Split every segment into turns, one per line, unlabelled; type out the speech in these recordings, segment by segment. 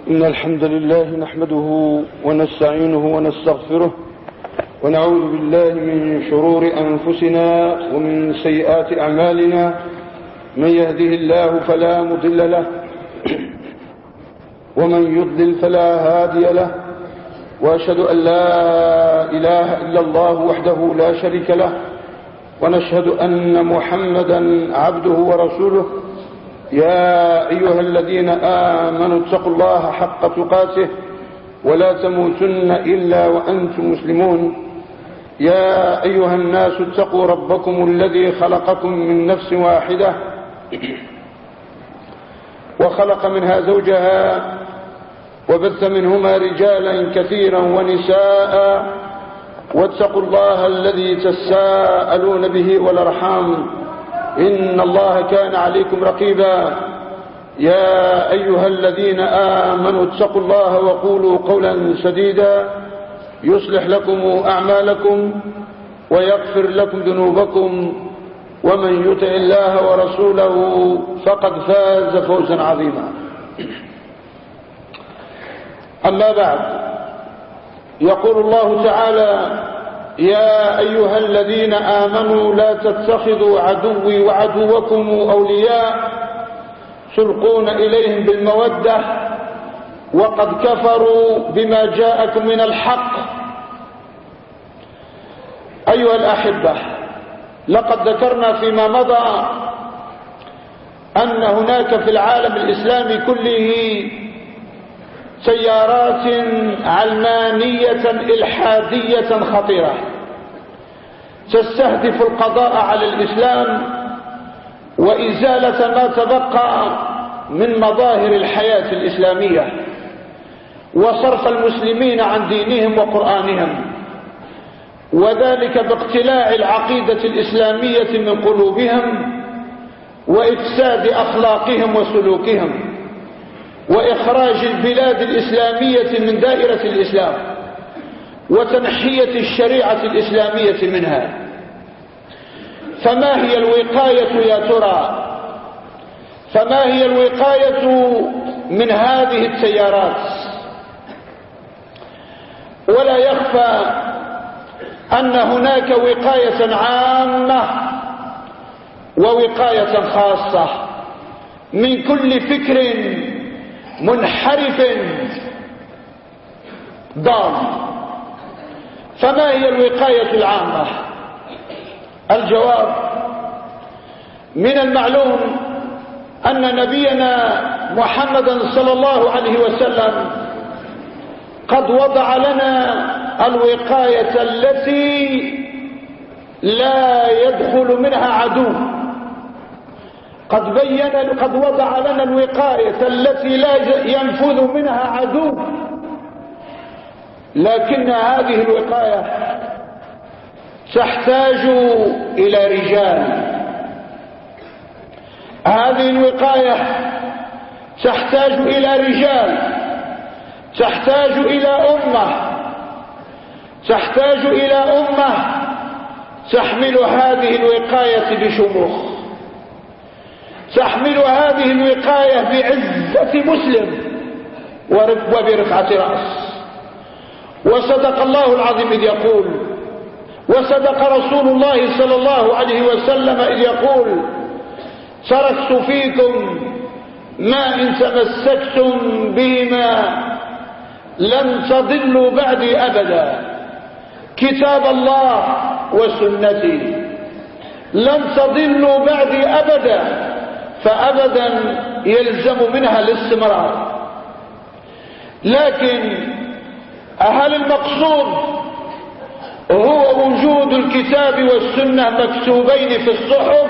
إن الحمد لله نحمده ونستعينه ونستغفره ونعوذ بالله من شرور أنفسنا ومن سيئات أعمالنا. من يهده الله فلا مضل له ومن يضلل فلا هادي له، وأشهد أن لا إله إلا الله وحده لا شريك له، ونشهد أن محمدا عبده ورسوله. يا أيها الذين آمنوا اتقوا الله حق تقاته ولا تموتن إلا وأنتم مسلمون. يا أيها الناس اتقوا ربكم الذي خلقكم من نفس واحدة وخلق منها زوجها وبث منهما رجالا كثيرا ونساء، واتقوا الله الذي تساءلون به والأرحام إن الله كان عليكم رقيبا. يا أيها الذين آمنوا اتقوا الله وقولوا قولا سديدا يصلح لكم أعمالكم ويغفر لكم ذنوبكم، ومن يطع الله ورسوله فقد فاز فوزا عظيما. أما بعد، يقول الله تعالى: يا أيها الذين آمنوا لا تتخذوا عدوي وعدوكم أولياء تلقون إليهم بالمودة وقد كفروا بما جاءكم من الحق. أيها الأحبة، لقد ذكرنا فيما مضى أن هناك في العالم الإسلامي كله تيارات علمانية إلحادية خطيرة تستهدف القضاء على الإسلام وإزالة ما تبقى من مظاهر الحياة الإسلامية وصرف المسلمين عن دينهم وقرآنهم، وذلك باقتلاع العقيدة الإسلامية من قلوبهم وإفساد أخلاقهم وسلوكهم وإخراج البلاد الإسلامية من دائرة الإسلام وتنحية الشريعة الإسلامية منها. فما هي الوقاية يا ترى؟ فما هي الوقاية من هذه التيارات؟ ولا يخفى أن هناك وقاية عامة ووقاية خاصة من كل فكر منحرف ضال. فما هي الوقاية العامة؟ الجواب: من المعلوم أن نبينا محمدا صلى الله عليه وسلم قد وضع لنا الوقاية التي لا يدخل منها عدو. قد وضع لنا الوقاية التي لا ينفذ منها عدو، لكن هذه الوقاية تحتاج إلى رجال. هذه الوقاية تحتاج إلى رجال، تحتاج إلى أمة، تحتاج إلى أمة تحمل هذه الوقاية بشموخ، تحمل هذه الوقاية بعزة مسلم وبرفعة رأس. وصدق الله العظيم إذ يقول، وصدق رسول الله صلى الله عليه وسلم إذ يقول: تركت فيكم ما إن تمسكتم بهما لن تضلوا بعدي أبدا، كتاب الله وسنتي. لن تضلوا بعدي أبدا، فأبدا يلزم منها الاستمرار. لكن هل المقصود هو وجود الكتاب والسنة مكتوبين في الصحف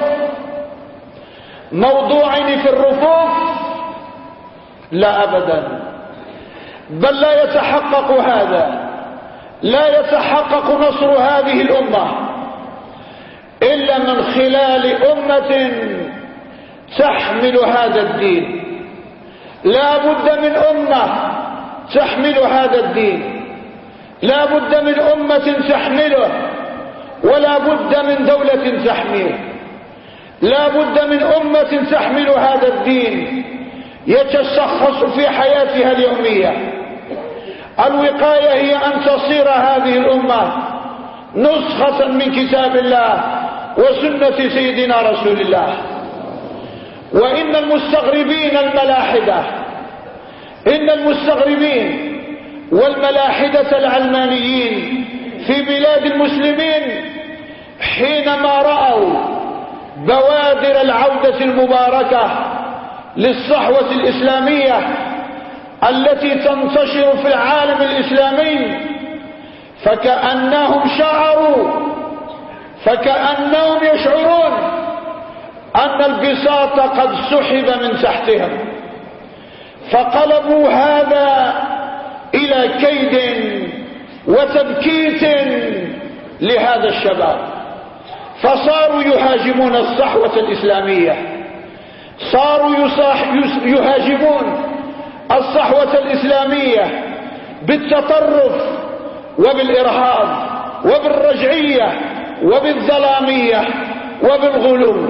موضوعين في الرفوف؟ لا أبدا، بل لا يتحقق هذا، لا يتحقق نصر هذه الأمة إلا من خلال أمة تحمل هذا الدين. لا بد من أمة تحمل هذا الدين، لا بد من أمة تحمله، ولا بد من دولة تحميه. لا بد من أمة تحمل هذا الدين يتشخص في حياتها اليومية. الوقاية هي أن تصير هذه الأمة نسخة من كتاب الله وسنة سيدنا رسول الله. وإن المستغربين الملاحدة، إن المستغربين والملاحدة العلمانيين في بلاد المسلمين حينما رأوا بوادر العودة المباركة للصحوة الإسلامية التي تنتشر في العالم الإسلامي، فكأنهم يشعرون أن البساط قد سحب من تحتهم، فقلبوا هذا إلى كيد وتبكيت لهذا الشباب، فصاروا يهاجمون الصحوة الإسلامية، صاروا يهاجمون الصحوة الإسلامية بالتطرف وبالإرهاب وبالرجعية وبالظلامية وبالغلو.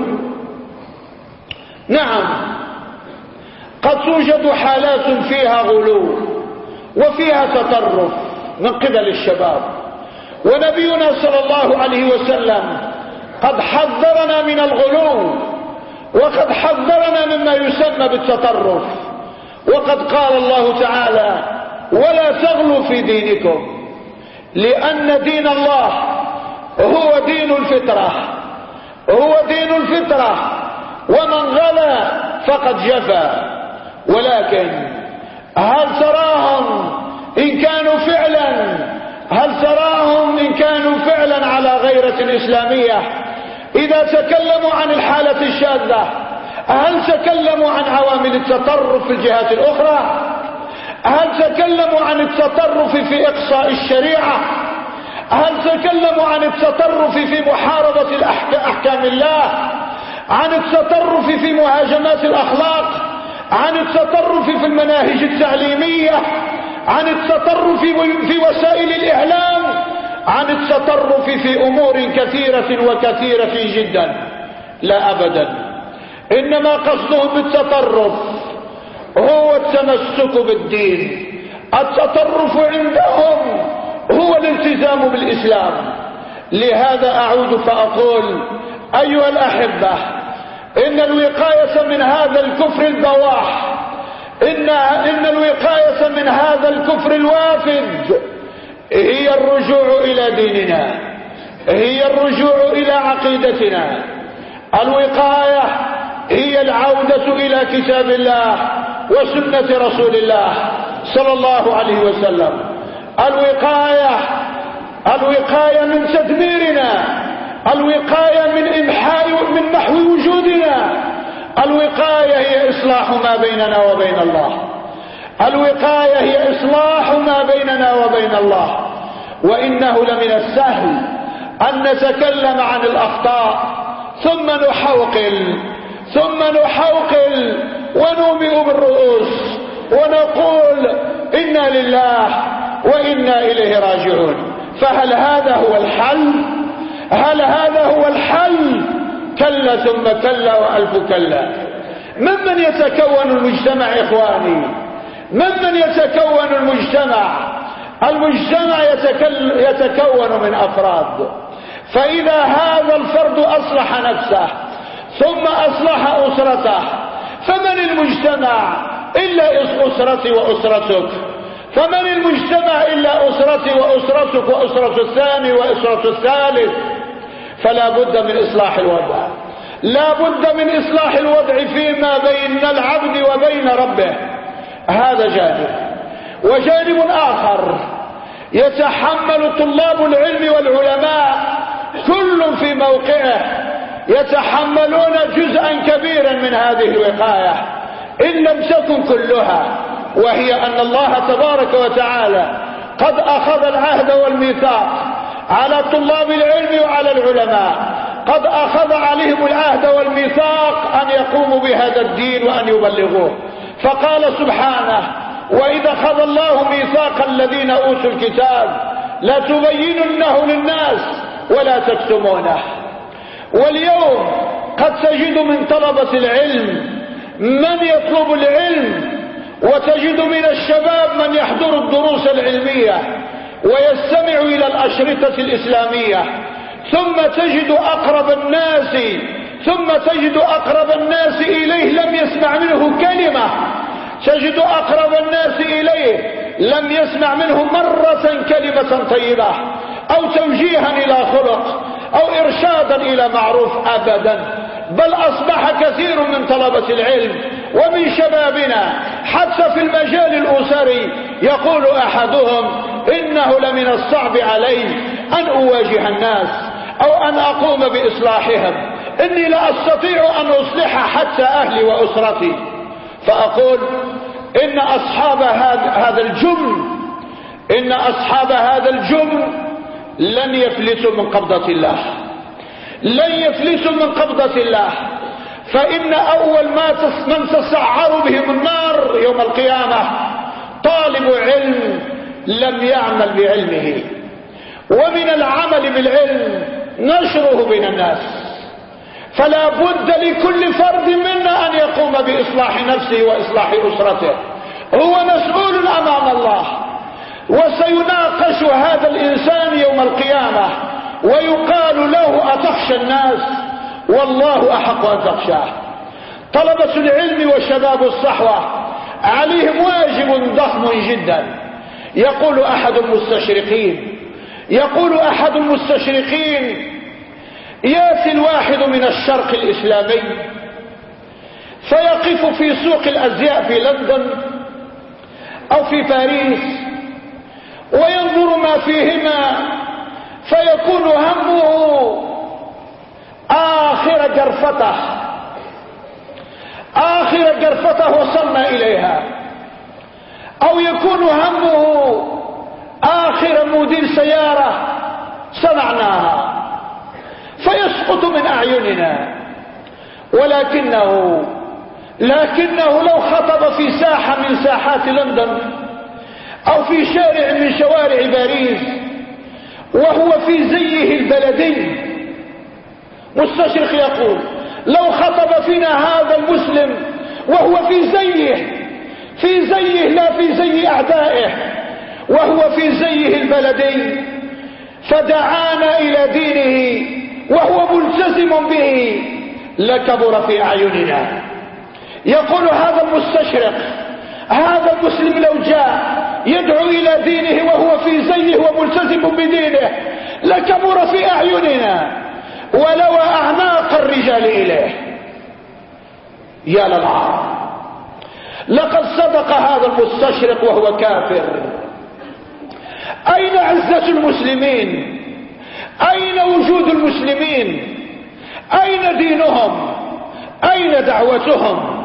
نعم، قد توجد حالات فيها غلو وفيها تطرف من قبل الشباب، ونبينا صلى الله عليه وسلم قد حذرنا من الغلو وقد حذرنا مما يسمى بالتطرف. وقد قال الله تعالى: ولا تغلوا في دينكم، لأن دين الله هو دين الفطرة، هو دين الفطرة، ومن غلا فقد جفا. ولكن هل تراهم إن كانوا فعلا على غيرة إسلامية إذا تكلموا عن الحالة الشاذة؟ هل تكلموا عن عوامل التطرف في الجهات الأخرى؟ هل تكلموا عن التطرف في إقصاء الشريعة؟ هل تكلموا عن التطرف في محاربة أحكام الله؟ عن التطرف في مهاجمات الأخلاق؟ عن التطرف في المناهج التعليمية؟ عن التطرف في وسائل الإعلام؟ عن التطرف في أمور كثيرة جدا؟ لا أبدا. إنما قصدهم بالتطرف هو التمسك بالدين. التطرف عندهم هو الالتزام بالإسلام. لهذا أعود فأقول: أيها الأحبة، إن الوقاية من هذا الكفر البواح، إن الوقاية من هذا الكفر الوافد هي الرجوع إلى ديننا، هي الرجوع إلى عقيدتنا. الوقاية هي العودة إلى كتاب الله وسنة رسول الله صلى الله عليه وسلم. الوقاية من تدميرنا، الوقاية من محو وجودنا. الوقاية هي إصلاح ما بيننا وبين الله، الوقاية هي إصلاح ما بيننا وبين الله. وإنه لمن السهل أن نتكلم عن الأخطاء ثم نحوقل ونومئ بالرؤوس ونقول إنا لله وإنا إليه راجعون. فهل هذا هو الحل؟ هل هذا هو الحل؟ كلا ثم كلا وألف كلا. ممن يتكون المجتمع إخواني؟ ممن يتكون المجتمع؟ المجتمع يتكون من أفراد، فإذا هذا الفرد أصلح نفسه ثم أصلح أسرته، فمن المجتمع إلا أسرتي وأسرتك؟ فمن المجتمع إلا أسرتي وأسرتك وأسرة الثاني وأسرة الثالث؟ فلا بد من إصلاح الوضع، لا بد من إصلاح الوضع فيما بين العبد وبين ربه. هذا جانب. وجانب آخر يتحمل طلاب العلم والعلماء كل في موقعه، يتحملون جزءا كبيرا من هذه الوقاية إن لم تكن كلها، وهي أن الله تبارك وتعالى قد أخذ العهد والميثاق على طلاب العلم وعلى العلماء، قد أخذ عليهم العهد والميثاق أن يقوموا بهذا الدين وأن يبلغوه. فقال سبحانه: وإذا أخذ الله ميثاق الذين أوتوا الكتاب لتبيننه للناس ولا تكتمونه. واليوم قد تجد من طلبة العلم من يطلب العلم، وتجد من الشباب من يحضر الدروس العلمية ويستمع إلى الأشرطة الإسلامية، ثم تجد أقرب الناس إليه لم يسمع منه كلمة، تجد أقرب الناس إليه لم يسمع منه مرة كلمة طيبة أو توجيها إلى خلق أو إرشادا إلى معروف أبدا. بل أصبح كثير من طلبة العلم ومن شبابنا حتى في المجال الأسري يقول أحدهم: إنه لمن الصعب علي أن أواجه الناس أو أن أقوم بإصلاحهم، إني لا أستطيع أن أصلح حتى أهلي وأسرتي. فأقول: إن أصحاب هذا الجبن لن يفلتوا من قبضة الله، لن يفلتوا من قبضة الله. فإن أول من تسعر بهم النار يوم القيامة طالب علم لم يعمل بعلمه. ومن العمل بالعلم نشره بين الناس، فلا بد لكل فرد منا أن يقوم بإصلاح نفسه وإصلاح أسرته. هو مسؤول أمام الله، وسيناقش هذا الإنسان يوم القيامة ويقال له: أتخشى الناس؟ والله أحق أن تخشاه. طلبة العلم وشباب الصحوة عليهم واجب ضخم جدا. يقول أحد المستشرقين: يأتي الواحد من الشرق الإسلامي فيقف في سوق الأزياء في لندن أو في باريس وينظر ما فيهما، فيكون همه آخر جرفته وصلنا إليها، أو يكون همه آخر موديل سيارة صنعناها، فيسقط من أعيننا. لكنه لو خطب في ساحة من ساحات لندن أو في شارع من شوارع باريس وهو في زيه البلدي، مستشرق يقول: لو خطب فينا هذا المسلم وهو في زيه لا في زي أعدائه، وهو في زيه البلدي، فدعانا إلى دينه وهو ملتزم به، لكبر في أعيننا. يقول هذا المستشرق: هذا المسلم لو جاء يدعو إلى دينه وهو في زيه وملتزم بدينه لكبر في أعيننا ولو أعناق الرجال إليه. يا للعار، لقد صدق هذا المستشرق وهو كافر. أين عزة المسلمين؟ أين وجود المسلمين؟ أين دينهم؟ أين دعوتهم؟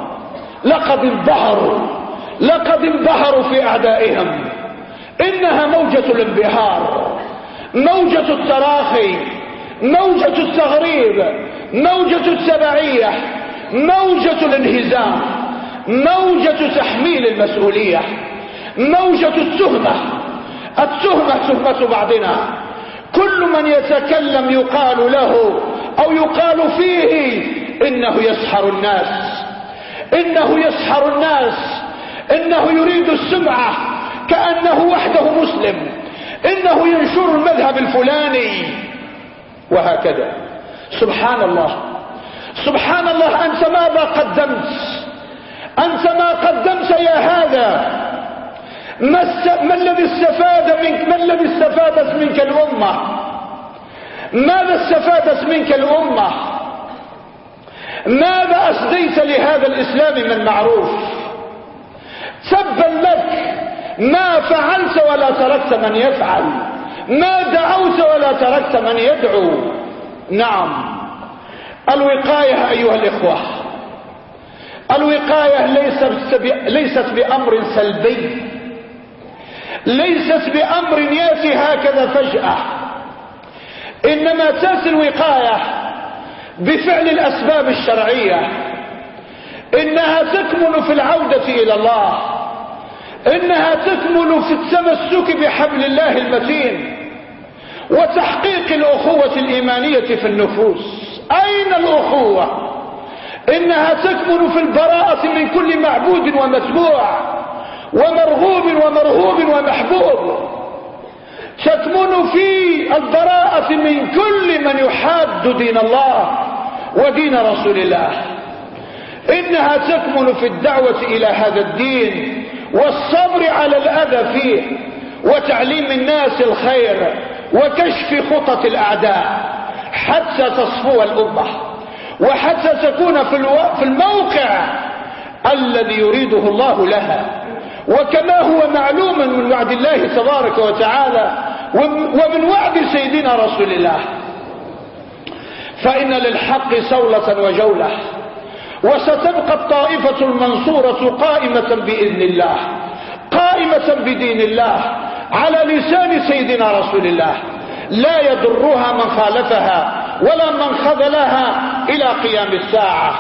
لقد انبهروا في أعدائهم. إنها موجة الانبهار، موجة التراخي، موجة التغريب، موجة التبعية، موجة الانهزام، موجة تحميل المسؤولية، موجة التهمة تهمة بعضنا. كل من يتكلم يقال له أو يقال فيه: إنه يسحر الناس، إنه يريد السمعة كأنه وحده مسلم، إنه ينشر المذهب الفلاني، وهكذا. سبحان الله، أنت ماذا قدمت يا هذا؟ ما الذي استفادت منك الأمة؟ ماذا استفادت منك الأمة؟ ماذا أسديت لهذا الإسلام من معروف؟ تبا لك، ما فعلت ولا تركت من يفعل، ما دعوت ولا تركت من يدعو. نعم، الوقاية أيها الإخوة، الوقاية ليست بأمر سلبي، ليست بأمر ياتي هكذا فجأة، إنما تأتي الوقاية بفعل الأسباب الشرعية. إنها تكمن في العودة إلى الله، إنها تكمن في التمسك بحبل الله المتين وتحقيق الأخوة الإيمانية في النفوس. أين الأخوة؟ إنها تكمن في البراءة من كل معبود ومتبوع ومرغوب ومرهوب ومحبوب، تكمن في البراءة من كل من يحاد دين الله ودين رسول الله. إنها تكمن في الدعوة إلى هذا الدين والصبر على الأذى فيه وتعليم الناس الخير وكشف خطط الأعداء حتى تصفو الأمة وحتى تكون في الموقع الذي يريده الله لها، وكما هو معلوم من وعد الله تبارك وتعالى ومن وعد سيدنا رسول الله. فإن للحق صولة وجولة، وستبقى الطائفة المنصورة قائمة بإذن الله، قائمة بدين الله على لسان سيدنا رسول الله، لا يضرها من خالفها ولا من خذلها إلى قيام الساعة.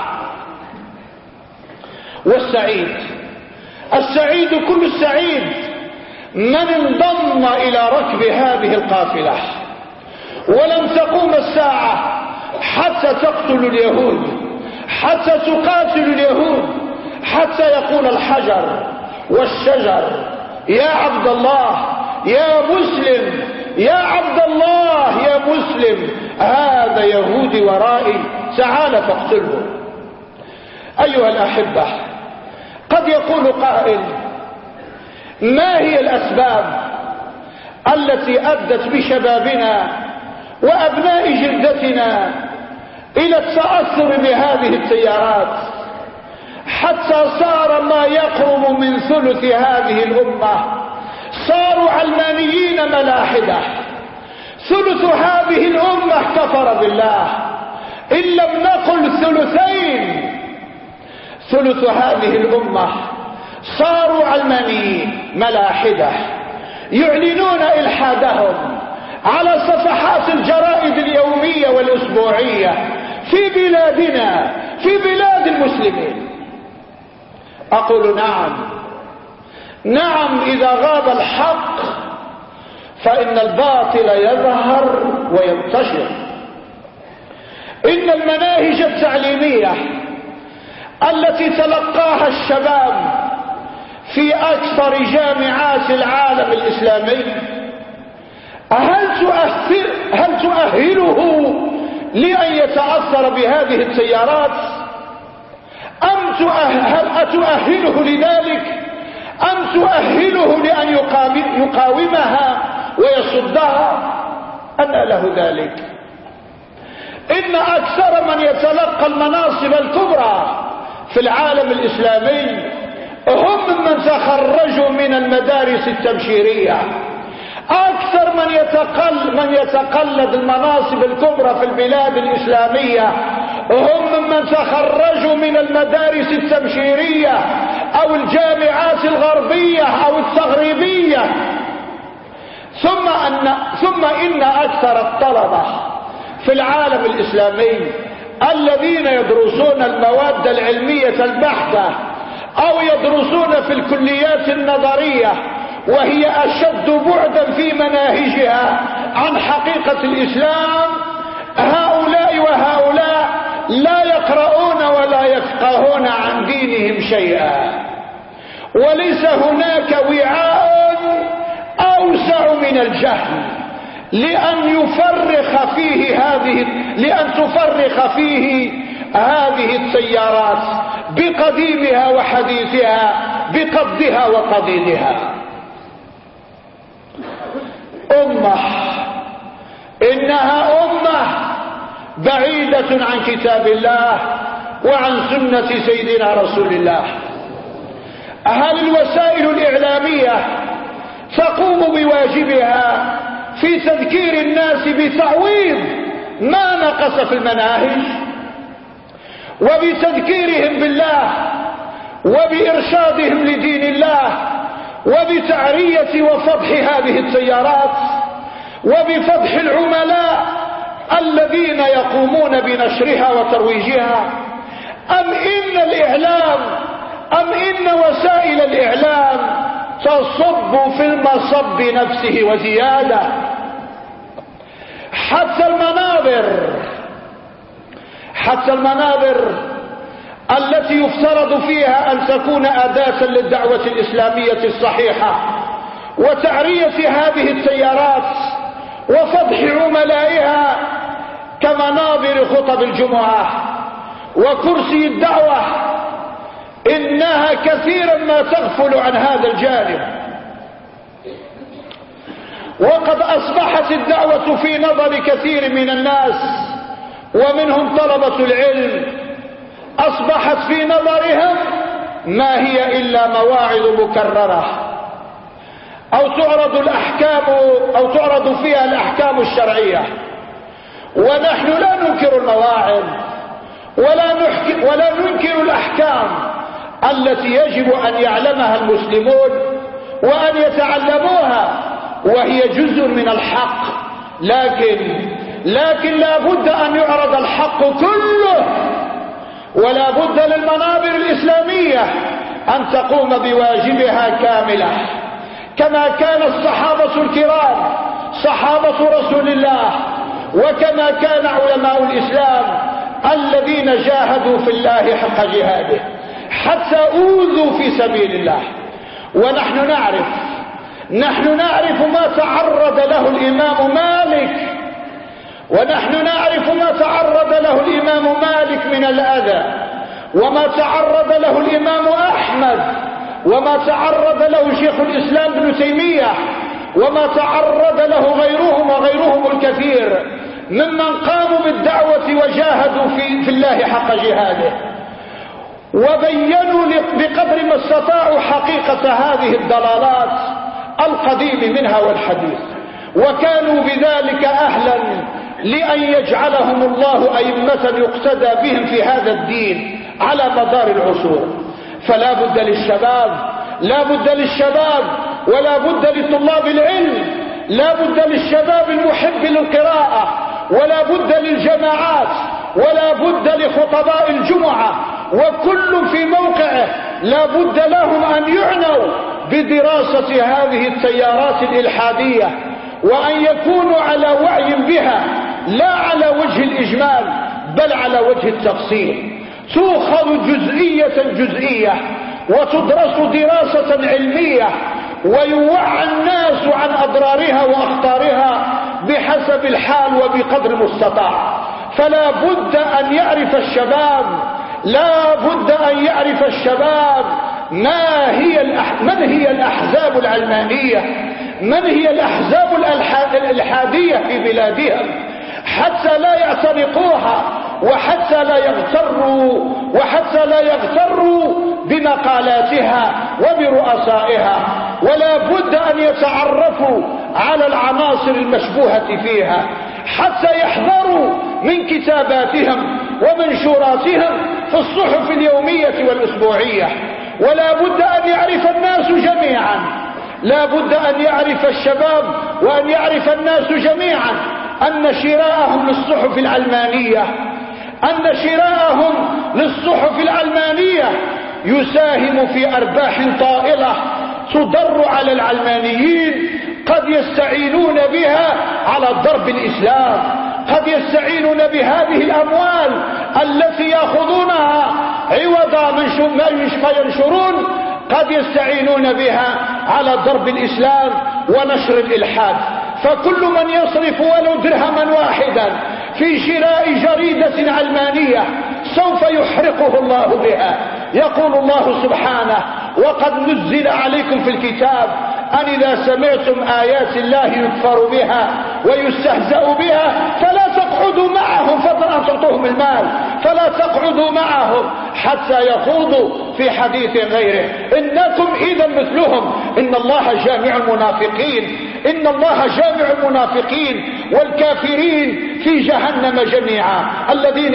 والسعيد، السعيد كل السعيد من انضم إلى ركب هذه القافلة، ولن تقوم الساعة حتى تقتل اليهود، حتى تقاتل اليهود، حتى يقول الحجر والشجر يا عبد الله يا مسلم، يا عبد الله يا مسلم، هذا يهودي ورائي، تعال فاقتله. أيها الأحبة، قد يقول قائل: ما هي الأسباب التي أدت بشبابنا وأبناء جلدتنا إلى التأثر بهذه التيارات حتى صار ما يقرب من ثلث هذه الأمة صاروا علمانيين ملاحدة؟ ثلث هذه الأمة كفر بالله، إن لم نقل ثلثين. ثلث هذه الأمة صاروا علمانيين ملاحدة يعلنون إلحادهم على صفحات الجرائد اليومية والأسبوعية في بلادنا، في بلاد المسلمين. أقول نعم، إذا غاب الحق فإن الباطل يظهر وينتشر. إن المناهج التعليمية التي تلقاها الشباب في أكثر جامعات العالم الإسلامي هل تؤهله لأن يتأثر بهذه التيارات؟ أتؤهله لذلك؟ أم تؤهله لأن يقاومها ويصدها؟ أنى له ذلك. إن أكثر من يتلقى المناصب الكبرى في العالم الإسلامي هم من تخرجوا من المدارس التبشيرية. أكثر من يتقلد المناصب الكبرى في البلاد الإسلامية هم من تخرجوا من المدارس التبشيرية أو الجامعات الغربية أو التغريبية. ثم إن أكثر الطلبة في العالم الإسلامي الذين يدرسون المواد العلمية البحتة أو يدرسون في الكليات النظرية وهي أشد بعدا في مناهجها عن حقيقة الإسلام، هؤلاء وهؤلاء لا يقرؤون ولا يفقهون عن دينهم شيئا، وليس هناك وعاء أوسع من الجهل لأن تفرخ فيه هذه التيارات بقديمها وحديثها، بقبضها وقضيدها. إنها أمة بعيدة عن كتاب الله وعن سنة سيدنا رسول الله. هل الوسائل الإعلامية تقوم بواجبها في تذكير الناس بتعويض ما نقص في المناهج وبتذكيرهم بالله وبإرشادهم لدين الله وبتعرية وفضح هذه التيارات وبفضح العملاء الذين يقومون بنشرها وترويجها؟ أم إن وسائل الإعلام تصب في المصب نفسه وزيادة؟ حتى المنابر التي يفترض فيها أن تكون أداة للدعوة الإسلامية الصحيحة وتعرية هذه التيارات وفضح عملائها كمنابر خطب الجمعة وكرسي الدعوة، إنها كثيرا ما تغفل عن هذا الجانب. وقد أصبحت الدعوة في نظر كثير من الناس ومنهم طلبة العلم أصبحت في نظرهم ما هي إلا مواعظ مكررة أو تعرض فيها الأحكام الشرعية. ونحن لا ننكر المواعظ ولا ننكر الأحكام التي يجب أن يعلمها المسلمون وأن يتعلموها، وهي جزء من الحق، لكن لا بد أن يعرض الحق كله، ولا بد للمنابر الإسلامية أن تقوم بواجبها كاملة، كما كان الصحابة الكرام صحابة رسول الله، وكما كان علماء الإسلام الذين جاهدوا في الله حق جهاده حتى أوذوا في سبيل الله. ونحن نعرف ما تعرض له الإمام مالك، ونحن نعرف ما تعرض له الإمام مالك من الأذى، وما تعرض له الإمام أحمد، وما تعرض له شيخ الإسلام ابن تيمية، وما تعرض له غيرهم الكثير ممن قاموا بالدعوة وجاهدوا في الله حق جهاده، وبينوا بقدر ما استطاعوا حقيقة هذه الضلالات القديم منها والحديث، وكانوا بذلك أهلا لأن يجعلهم الله أئمة يقتدى بهم في هذا الدين على مدار العصور. فلا بد للشباب ولا بد لطلاب العلم، لا بد للشباب المحب للقراءة، ولا بد للجماعات، ولا بد لخطباء الجمعة، وكل في موقعه لا بد لهم أن يعنوا بدراسة هذه التيارات الإلحادية، وأن يكونوا على وعي بها لا على وجه الإجمال بل على وجه التفصيل. تؤخذ جزئية وتدرس دراسة علمية، ويوعى الناس عن أضرارها وأخطارها بحسب الحال وبقدر المستطاع. فلا بد أن يعرف الشباب من هي الأحزاب العلمانية، من هي الأحزاب الإلحادية في بلادهم، حتى لا يعتنقوها وحتى لا يغتروا بمقالاتها وبرؤسائها. ولا بد أن يتعرفوا على العناصر المشبوهة فيها حتى يحذروا من كتاباتهم ومنشوراتهم في الصحف اليومية والأسبوعية. ولا بد أن يعرف الناس جميعا، لا بد أن يعرف الشباب وأن يعرف الناس جميعا أن شراءهم للصحف العلمانية يساهم في أرباح طائلة تضر على العلمانيين، قد يستعينون بها على ضرب الإسلام، قد يستعينون بهذه الأموال التي يأخذونها عوض ما ينشرون، قد يستعينون بها على ضرب الإسلام ونشر الإلحاد. فكل من يصرف ولو درهما واحدا في شراء جريدة علمانية سوف يحرقه الله بها. يقول الله سبحانه: وقد نزل عليكم في الكتاب أن إذا سمعتم آيات الله يكفر بها ويستهزأ بها فلا تقعدوا معهم، فضلا أن تعطوهم المال، فلا تقعدوا معهم حتى يخوضوا في حديث غيره، إنكم إذا مثلهم. إن الله جامع المنافقين والكافرين في جهنم جميعا، الذين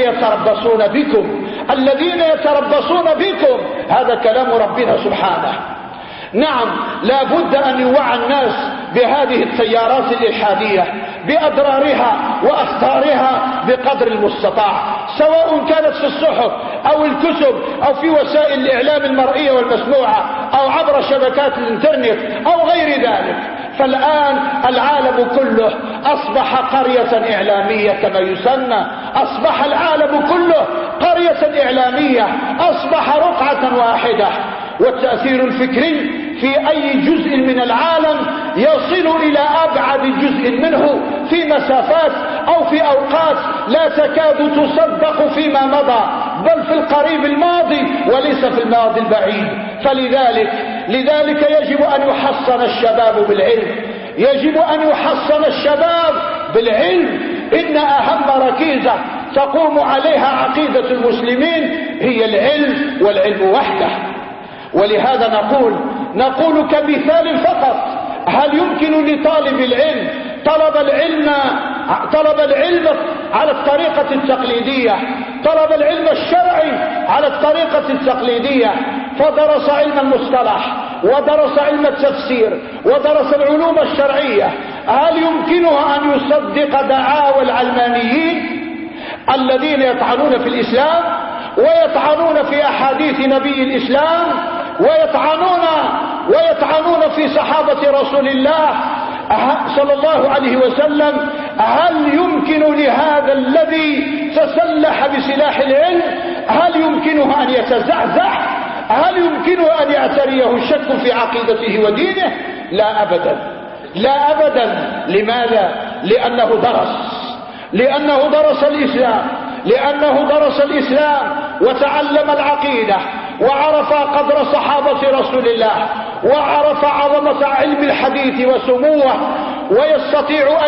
يتربصون بكم. هذا كلام ربنا سبحانه. نعم، لا بد أن يوعى الناس بهذه التيارات الإلحادية بأضرارها وأخطارها بقدر المستطاع، سواء كانت في الصحف أو الكتب أو في وسائل الإعلام المرئية والمسموعة أو عبر شبكات الإنترنت أو غير ذلك. فالآن العالم كله أصبح قرية إعلامية كما يسمى، أصبح العالم كله قرية إعلامية أصبح رقعة واحدة، والتأثير الفكري في أي جزء من العالم يصل إلى أبعد جزء منه في مسافات أو في أوقات لا تكاد تصدق فيما مضى، بل في القريب الماضي وليس في الماضي البعيد. فلذلك يجب أن يحصن الشباب بالعلم، يجب أن يحصن الشباب بالعلم. إن أهم ركيزة تقوم عليها عقيدة المسلمين هي العلم، والعلم وحده. ولهذا نقول كمثال فقط: هل يمكن لطالب العلم طلب العلم على الطريقة التقليدية، طلب العلم الشرعي على الطريقة التقليدية، فدرس علم المصطلح ودرس علم التفسير ودرس العلوم الشرعية، هل يمكنه أن يصدق دعاوى العلمانيين الذين يطعنون في الإسلام ويطعنون في أحاديث نبي الإسلام ويطعنون في صحابة رسول الله صلى الله عليه وسلم؟ هل يمكن لهذا الذي تسلح بسلاح العلم، هل يمكنه أن يتزعزع؟ هل يمكنه أن يعتريه الشك في عقيدته ودينه؟ لا أبدا، لا أبدا. لماذا؟ لأنه درس الإسلام وتعلم العقيدة وعرف قدر صحابة رسول الله وعرف عظمة علم الحديث وسموه، ويستطيع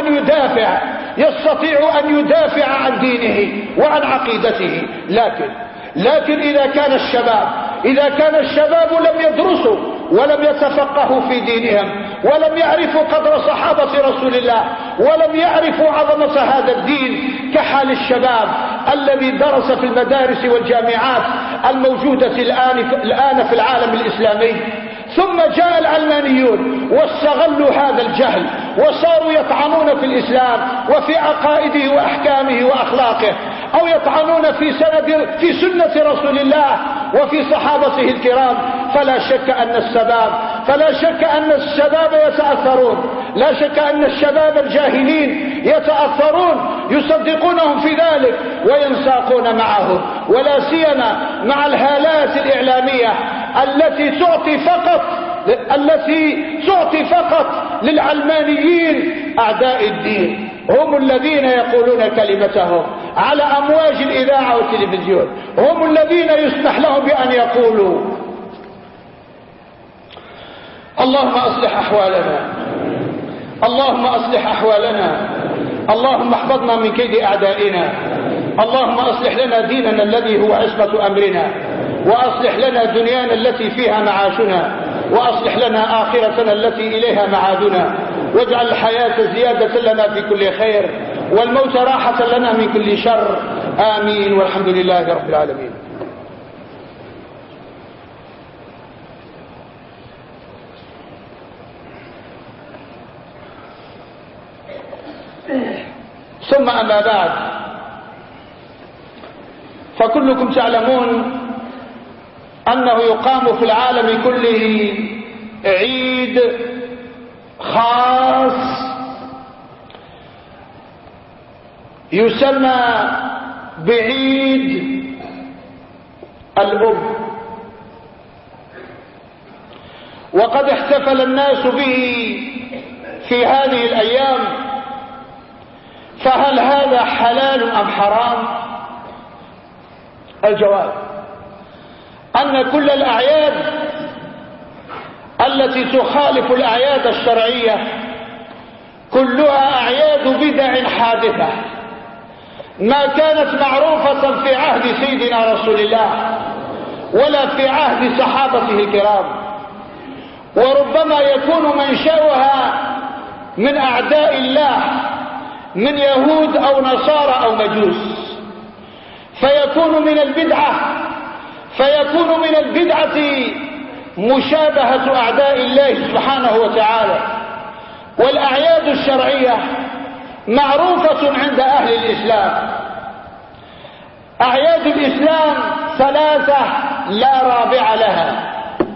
أن يدافع عن دينه وعن عقيدته. لكن إذا كان الشباب لم يدرسوا ولم يتفقهوا في دينهم ولم يعرفوا قدر صحابة رسول الله ولم يعرفوا عظمة هذا الدين، كحال الشباب الذي درس في المدارس والجامعات الموجودة الآن في العالم الإسلامي، ثم جاء العلمانيون واستغلوا هذا الجهل وصاروا يطعنون في الإسلام وفي عقائده وأحكامه وأخلاقه، أو يطعنون في سنة رسول الله وفي صحابته الكرام. فلا شك أن الشباب يتأثرون، لا شك أن الشباب الجاهلين يتأثرون، يصدقونهم في ذلك وينساقون معهم، ولا سيما مع الهالات الإعلامية التي تعطي فقط للعلمانيين أعداء الدين. هم الذين يقولون كلمتهم على أمواج الإذاعة والتلفزيون، هم الذين يسمح لهم بأن يقولوا. اللهم أصلح أحوالنا، اللهم احفظنا من كيد أعدائنا، اللهم أصلح لنا ديننا الذي هو عصمة أمرنا، وأصلح لنا دنيانا التي فيها معاشنا، وأصلح لنا آخرتنا التي إليها معادنا، واجعل الحياة زيادة لنا في كل خير والموت راحة لنا من كل شر. آمين، والحمد لله رب العالمين. ثم أما بعد، فكلكم تعلمون أنه يقام في العالم كله عيد خاص يسمى بعيد الأم، وقد احتفل الناس به في هذه الأيام. فهل هذا حلال أم حرام؟ الجواب أن كل الأعياد التي تخالف الأعياد الشرعية كلها أعياد بدع حادثة، ما كانت معروفة في عهد سيدنا رسول الله ولا في عهد صحابته الكرام، وربما يكون منشأها من أعداء الله من يهود أو نصارى أو مجوس، فيكون من البدعة مشابهة أعداء الله سبحانه وتعالى. والأعياد الشرعية معروفة عند أهل الإسلام. أعياد الإسلام 3 لا رابع لها،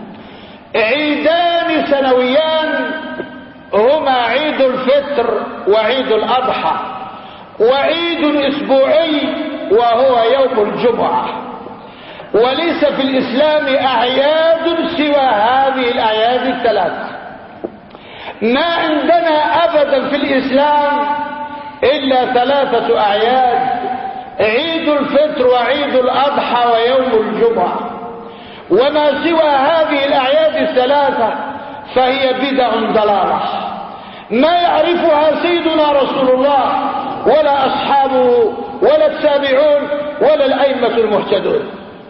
عيدان سنويان هما عيد الفطر وعيد الأضحى، وعيد أسبوعي وهو يوم الجمعة. وليس في الإسلام أعياد سوى هذه الأعياد الثلاث. ما عندنا أبدا في الإسلام إلا 3 أعياد: عيد الفطر وعيد الأضحى ويوم الجمعة. وما سوى هذه الأعياد الثلاثة فهي بدع ضلالة ما يعرفها سيدنا رسول الله ولا أصحابه ولا التابعون ولا الأئمة المهتدون.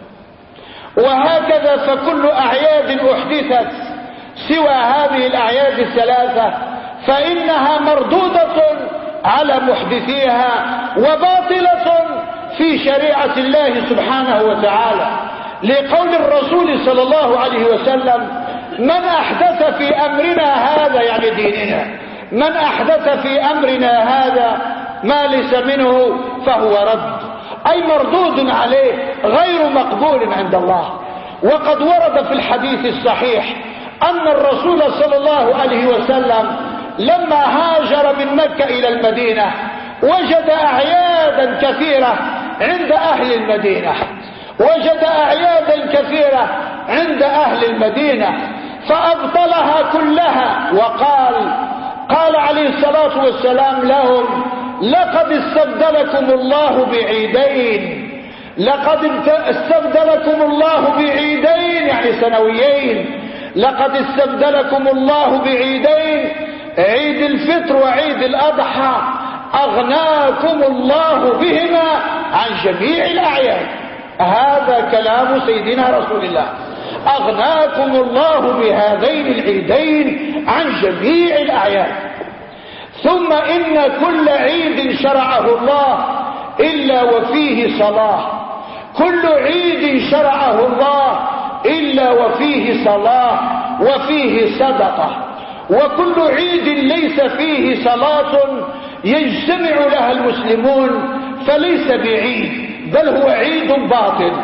وهكذا فكل أعياد أحدثت سوى هذه الأعياد الثلاثة فإنها مردودة على محدثيها وباطلة في شريعة الله سبحانه وتعالى، لقول الرسول صلى الله عليه وسلم: من أحدث في أمرنا هذا، يعني ديننا، من أحدث في أمرنا هذا ما ليس منه فهو رد، أي مردود عليه غير مقبول عند الله. وقد ورد في الحديث الصحيح أن الرسول صلى الله عليه وسلم لما هاجر من مكة إلى المدينة وجد أعيادا كثيرة عند أهل المدينة، وجد أعيادا كثيرة عند أهل المدينة فأبطلها كلها، قال عليه الصلاة والسلام لهم: لقد استبدلكم الله بعيدين، لقد استبدلكم الله بعيدين، يعني سنويين، لقد استبدلكم الله بعيدين، عيد الفطر وعيد الأضحى، أغناكم الله بهما عن جميع الأعياد. هذا كلام سيدنا رسول الله: أغناكم الله بهذين العيدين عن جميع الأعياد. ثم إن كل عيد شرعه الله إلا وفيه صلاة، كل عيد شرعه الله إلا وفيه صلاة وفيه صدقة، وكل عيد ليس فيه صلاة يجتمع لها المسلمون فليس بعيد بل هو عيد باطل.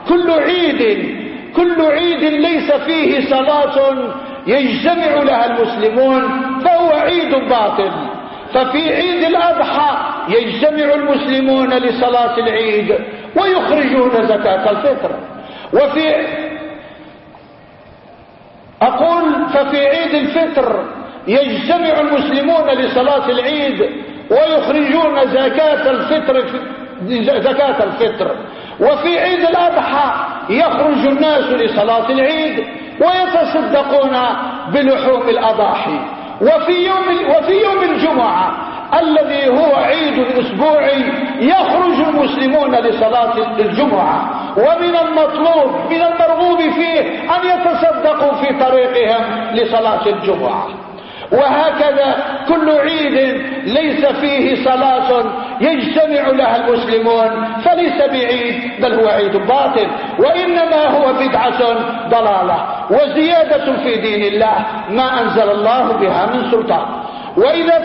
كل عيد ليس فيه صلاة يجتمع لها المسلمون فهو عيد باطل. ففي عيد الأضحى يجتمع المسلمون لصلاة العيد ويخرجون زكاة الفطر، ففي عيد الفطر يجتمع المسلمون لصلاة العيد ويخرجون زكاة الفطر. وفي عيد الأضحى يخرج الناس لصلاة العيد ويتصدقون بلحوم الأضاحي. وفي يوم الجمعة الذي هو عيد أسبوعي يخرج المسلمون لصلاة الجمعة، ومن المرغوب فيه أن يتصدقوا في طريقهم لصلاة الجمعة. وهكذا كل عيد ليس فيه صلاة يجتمع لها المسلمون فليس بعيد بل هو عيد باطل، وإنما هو بدعة ضلالة وزيادة في دين الله ما أنزل الله بها من سلطان. وإذا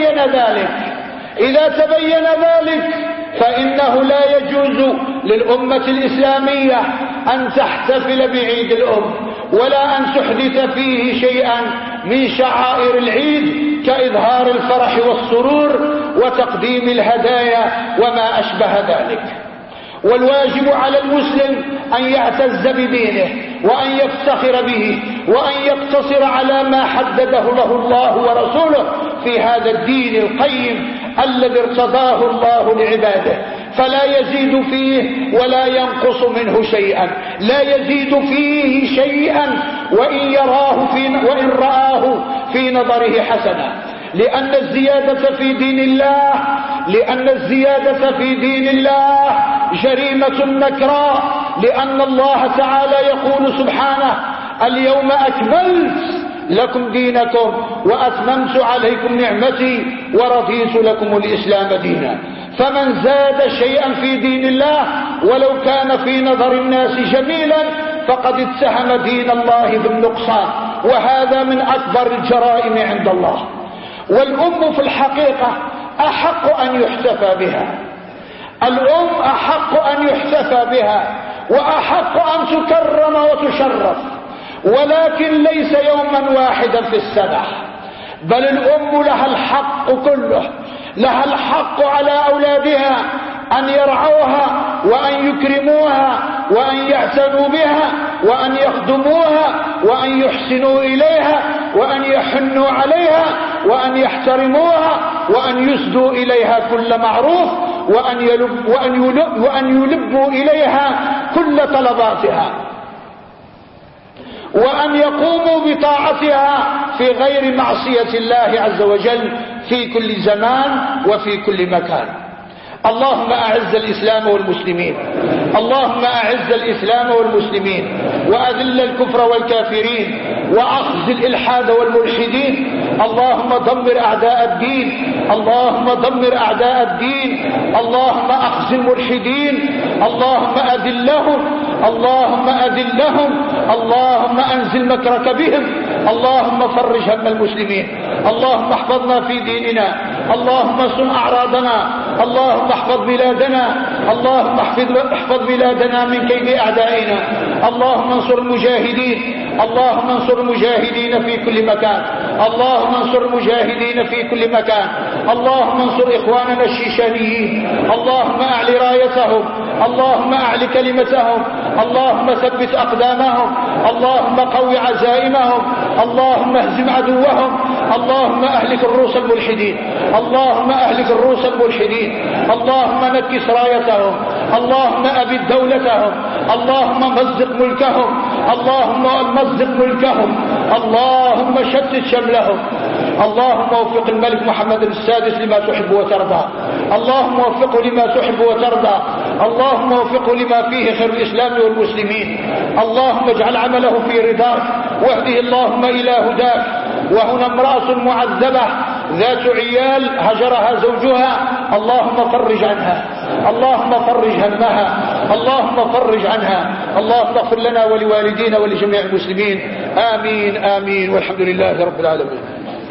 تبين ذلك فإنه لا يجوز للأمة الإسلامية أن تحتفل بعيد الأم ولا أن تحدث فيه شيئا من شعائر العيد كإظهار الفرح والسرور وتقديم الهدايا وما أشبه ذلك. والواجب على المسلم أن يعتز بدينه وأن يفتخر به وأن يقتصر على ما حدده له الله ورسوله في هذا الدين القيم الذي ارتضاه الله لعباده، فلا يزيد فيه ولا ينقص منه شيئا، لا يزيد فيه شيئا وإن رآه في نظره حسنا، لأن الزيادة في دين الله جريمة نكراء، لأن الله تعالى يقول سبحانه: اليوم أكملت لكم دينكم وأتممت عليكم نعمتي ورضيت لكم الإسلام دينا. فمن زاد شيئا في دين الله ولو كان في نظر الناس جميلا فقد اتهم دين الله بالنقصان، وهذا من أكبر الجرائم عند الله. والأم في الحقيقة أحق أن يحتفى بها، الأم أحق أن يحتفى بها وأحق أن تكرم وتشرف، ولكن ليس يوما واحدا في السنة، بل الأم لها الحق كله، لها الحق على أولادها أن يرعوها وأن يكرموها وأن يعتنوا بها وأن يخدموها وأن يحسنوا إليها وأن يحنوا عليها وأن يحترموها وأن يسدوا إليها كل معروف وأن يلبوا إليها كل طلباتها وأن يقوموا بطاعتها في غير معصية الله عز وجل في كل زمان وفي كل مكان. اللهم أعز الإسلام والمسلمين، اللهم أعز الإسلام والمسلمين وأذل الكفر والكافرين وأخزي الإلحاد والملحدين. اللهم دمر أعداء الدين، اللهم دمر أعداء الدين، اللهم أخزي الملحدين، اللهم أذلهم، اللهم أذلهم، اللهم أنزل مكرك بهم، اللهم فرج هم المسلمين، اللهم احفظنا في ديننا، اللهم صن أعراضنا، اللهم احفظ بلادنا، اللهم احفظ بلادنا من كيد أعدائنا، اللهم انصر المجاهدين، اللهم انصر المجاهدين في كل مكان، اللهم انصر المجاهدين في كل مكان، اللهم انصر إخواننا الشيشانيين، اللهم أعل رايتهم، اللهم أعل كلمتهم، اللهم ثبت أقدامهم، اللهم قوي عزائمهم، اللهم اهزم عدوهم، اللهم أهلك الروس الملحدين، اللهم أهلك الروس الملحدين، اللهم نكس رايتهم، اللهم أبد دولتهم، اللهم مزق ملكهم، اللهم مزق ملكهم، اللهم شتت شملهم، اللهم وفق الملك محمد السادس لما تحب وترضى، اللهم وفقه لما تحب وترضى، اللهم وفقه لما فيه خير الإسلام والمسلمين، اللهم اجعل عمله في رضاك واهده اللهم إلى هداك. وهنا امرأة معذبة ذات عيال هجرها زوجها، اللهم فرج عنها، اللهم فرج همها، اللهم فرج عنها، اللهم اغفر لنا ولوالدينا ولجميع المسلمين. آمين آمين والحمد لله رب العالمين.